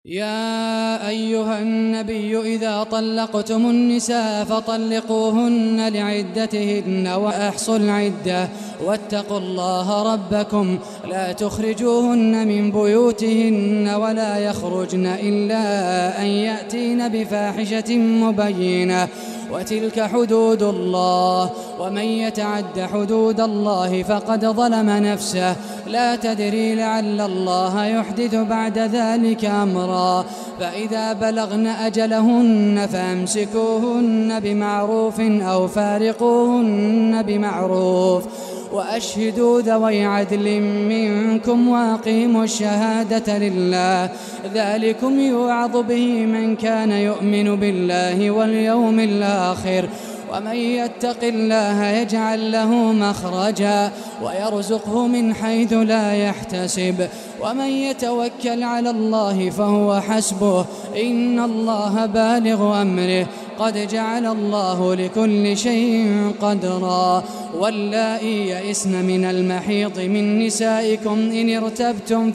يا أيها النبي إذا طلقتم النساء فطلقوهن لعدتهن وأحصوا العدة واتقوا الله ربكم لا تخرجوهن من بيوتهن ولا يخرجن إلا أن يأتين بفاحشة مبينة وتلك حدود الله ومن يتعد حدود الله فقد ظلم نفسه لا تدري لعل الله يحدث بعد ذلك أمرا فإذا بلغن أجلهن فامسكوهن بمعروف أو فارقوهن بمعروف وأشهدوا ذوي عدل منكم وأقيموا الشهادة لله ذلكم يوعظ به من كان يؤمن بالله واليوم الآخر ومن يتق الله يجعل له مخرجا ويرزقه من حيث لا يحتسب ومن يتوكل على الله فهو حسبه إن الله بالغ أمره قد جعل الله لكل شيء قدرا واللائي يئسن من المحيض من نسائكم إن ارتبتم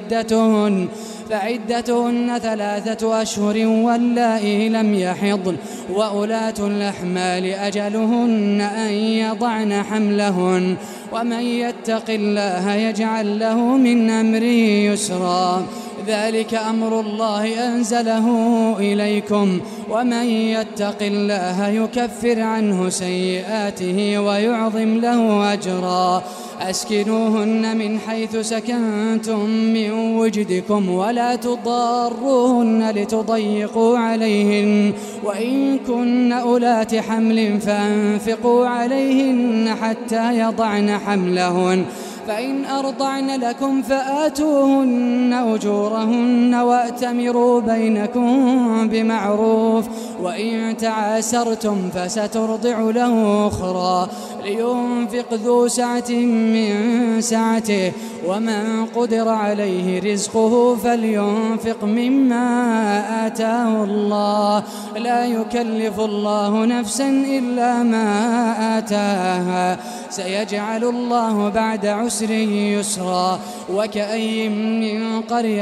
فعدتهن 3 أشهر واللائي لم يحضن وأولاة الأحمال أجلهن أن يضعن حملهن ومن يتق الله يجعل له من أمره يسرا ذلك أمر الله أنزله إليكم ومن يتق الله يكفر عنه سيئاته ويعظم له أجرا أسكنوهن من حيث سكنتم من وجدكم ولا تضاروهن لتضيقوا عليهن وإن كن أولات حمل فأنفقوا عليهن حتى يضعن حملهن فإن أرضعن لكم فآتوهن أجورهن وأتمروا بينكم بمعروف وإن تعاسرتم فسترضع له أخرى لينفق ذو سعة من سعته ومن قدر عليه رزقه فلينفق مما آتاه الله لا يكلف الله نفسا إلا ما آتاها سيجعل الله بعد عسر يسرا وكأي من قرية